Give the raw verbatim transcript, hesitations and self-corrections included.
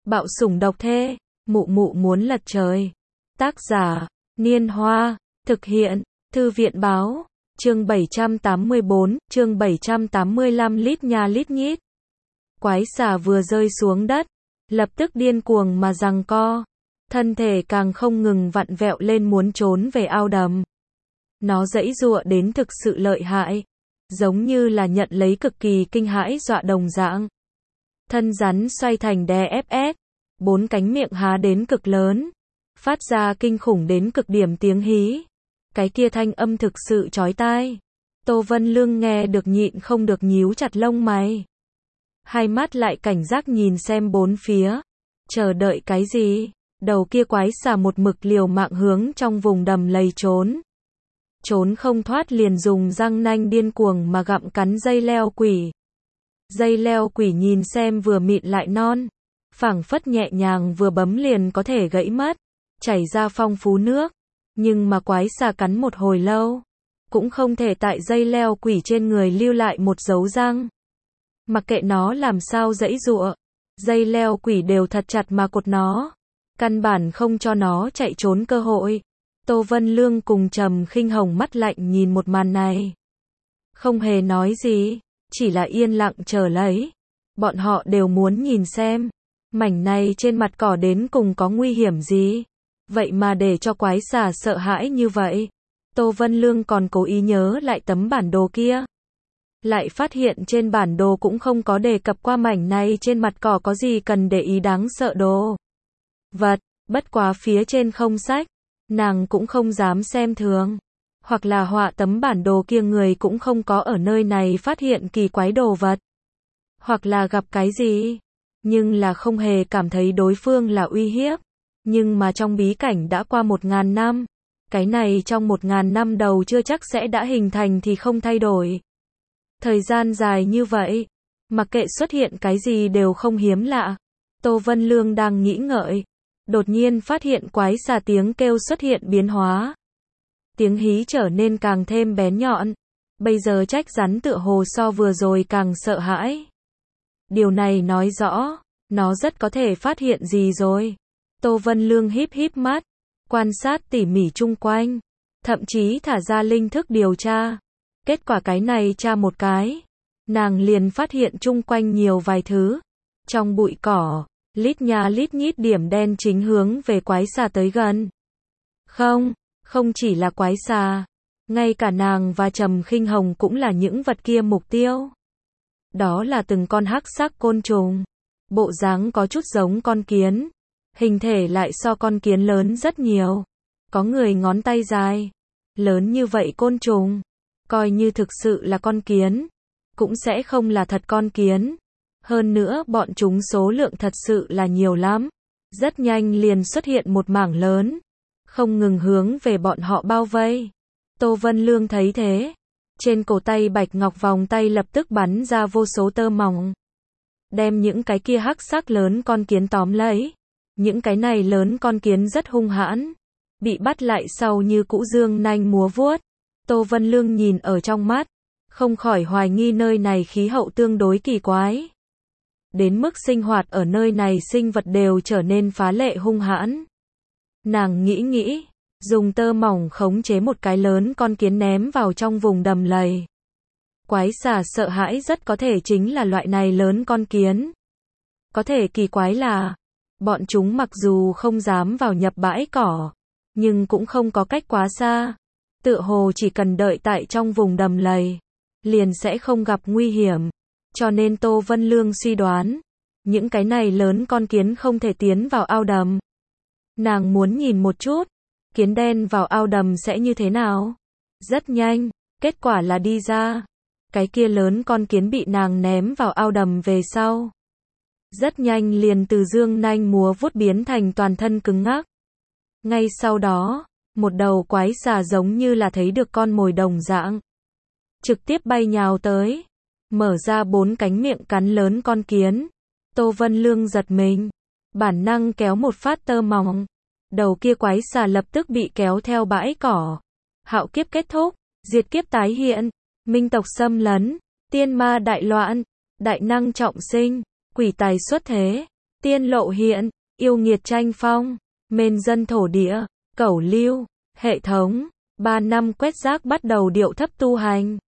Bạo sủng độc thê, mụ mụ muốn lật trời. Tác giả, Niên Hoa, thực hiện, Thư viện báo, chương bảy trăm tám mươi bốn, chương bảy trăm tám mươi lăm lít nha lít nhít. Quái xà vừa rơi xuống đất, lập tức điên cuồng mà giằng co, thân thể càng không ngừng vặn vẹo lên muốn trốn về ao đầm. Nó giãy giụa đến thực sự lợi hại, giống như là nhận lấy cực kỳ kinh hãi dọa đồng dạng. Thân rắn xoay thành đè ép ét, bốn cánh miệng há đến cực lớn, phát ra kinh khủng đến cực điểm tiếng hí. Cái kia thanh âm thực sự chói tai. Tô Vân Lương nghe được nhịn không được nhíu chặt lông mày. Hai mắt lại cảnh giác nhìn xem bốn phía. Chờ đợi cái gì? Đầu kia quái xà một mực liều mạng hướng trong vùng đầm lầy trốn. Trốn không thoát liền dùng răng nanh điên cuồng mà gặm cắn dây leo quỷ. Dây leo quỷ nhìn xem vừa mịn lại non, phảng phất nhẹ nhàng vừa bấm liền có thể gãy mất, chảy ra phong phú nước. Nhưng mà quái xà cắn một hồi lâu, cũng không thể tại dây leo quỷ trên người lưu lại một dấu răng. Mặc kệ nó làm sao giãy giụa, dây leo quỷ đều thật chặt mà cột nó, căn bản không cho nó chạy trốn cơ hội. Tô Vân Lương cùng Trầm Khinh Hồng mắt lạnh nhìn một màn này, không hề nói gì, chỉ là yên lặng chờ lấy. Bọn họ đều muốn nhìn xem, mảnh này trên mặt cỏ đến cùng có nguy hiểm gì. Vậy mà để cho quái xà sợ hãi như vậy. Tô Vân Lương còn cố ý nhớ lại tấm bản đồ kia. Lại phát hiện trên bản đồ cũng không có đề cập qua mảnh này trên mặt cỏ có gì cần để ý đáng sợ đồ vật, bất quá phía trên không sách, nàng cũng không dám xem thường. Hoặc là họa tấm bản đồ kia người cũng không có ở nơi này phát hiện kỳ quái đồ vật. Hoặc là gặp cái gì, nhưng là không hề cảm thấy đối phương là uy hiếp. Nhưng mà trong bí cảnh đã qua một ngàn năm, cái này trong một ngàn năm đầu chưa chắc sẽ đã hình thành thì không thay đổi. Thời gian dài như vậy, mặc kệ xuất hiện cái gì đều không hiếm lạ. Tô Vân Lương đang nghĩ ngợi, đột nhiên phát hiện quái xà tiếng kêu xuất hiện biến hóa. Tiếng hí trở nên càng thêm bén nhọn, bây giờ trách rắn tựa hồ so vừa rồi càng sợ hãi. Điều này nói rõ, nó rất có thể phát hiện gì rồi. Tô Vân Lương híp híp mắt, quan sát tỉ mỉ chung quanh, thậm chí thả ra linh thức điều tra. Kết quả cái này tra một cái, nàng liền phát hiện chung quanh nhiều vài thứ. Trong bụi cỏ, lít nha lít nhít điểm đen chính hướng về quái xà tới gần. Không, không chỉ là quái xà, ngay cả nàng và Trầm Khinh Hồng cũng là những vật kia mục tiêu. Đó là từng con hắc sắc côn trùng, bộ dáng có chút giống con kiến. Hình thể lại so con kiến lớn rất nhiều. Có người ngón tay dài. Lớn như vậy côn trùng, coi như thực sự là con kiến, cũng sẽ không là thật con kiến. Hơn nữa bọn chúng số lượng thật sự là nhiều lắm. Rất nhanh liền xuất hiện một mảng lớn, không ngừng hướng về bọn họ bao vây. Tô Vân Lương thấy thế, trên cổ tay bạch ngọc vòng tay lập tức bắn ra vô số tơ mỏng, đem những cái kia hắc sắc lớn con kiến tóm lấy. Những cái này lớn con kiến rất hung hãn, bị bắt lại sau như cũ dương nanh múa vuốt. Tô Vân Lương nhìn ở trong mắt, không khỏi hoài nghi nơi này khí hậu tương đối kỳ quái. Đến mức sinh hoạt ở nơi này sinh vật đều trở nên phá lệ hung hãn. Nàng nghĩ nghĩ, dùng tơ mỏng khống chế một cái lớn con kiến ném vào trong vùng đầm lầy. Quái xà sợ hãi rất có thể chính là loại này lớn con kiến. Có thể kỳ quái là, bọn chúng mặc dù không dám vào nhập bãi cỏ, nhưng cũng không có cách quá xa. Tựa hồ chỉ cần đợi tại trong vùng đầm lầy, liền sẽ không gặp nguy hiểm. Cho nên Tô Vân Lương suy đoán, những cái này lớn con kiến không thể tiến vào ao đầm. Nàng muốn nhìn một chút, kiến đen vào ao đầm sẽ như thế nào. Rất nhanh, kết quả là đi ra. Cái kia lớn con kiến bị nàng ném vào ao đầm về sau. Rất nhanh liền từ dương nanh múa vuốt biến thành toàn thân cứng ngắc. Ngay sau đó, một đầu quái xà giống như là thấy được con mồi đồng dạng, trực tiếp bay nhào tới, mở ra bốn cánh miệng cắn lớn con kiến. Tô Vân Lương giật mình, bản năng kéo một phát tơ mỏng. Đầu kia quái xà lập tức bị kéo theo bãi cỏ. Hạo kiếp kết thúc, diệt kiếp tái hiện, minh tộc xâm lấn, tiên ma đại loạn, đại năng trọng sinh. Quỷ tài xuất thế, tiên lộ hiện, yêu nghiệt tranh phong, mên dân thổ địa, cẩu lưu, hệ thống, ba năm quét rác bắt đầu điệu thấp tu hành.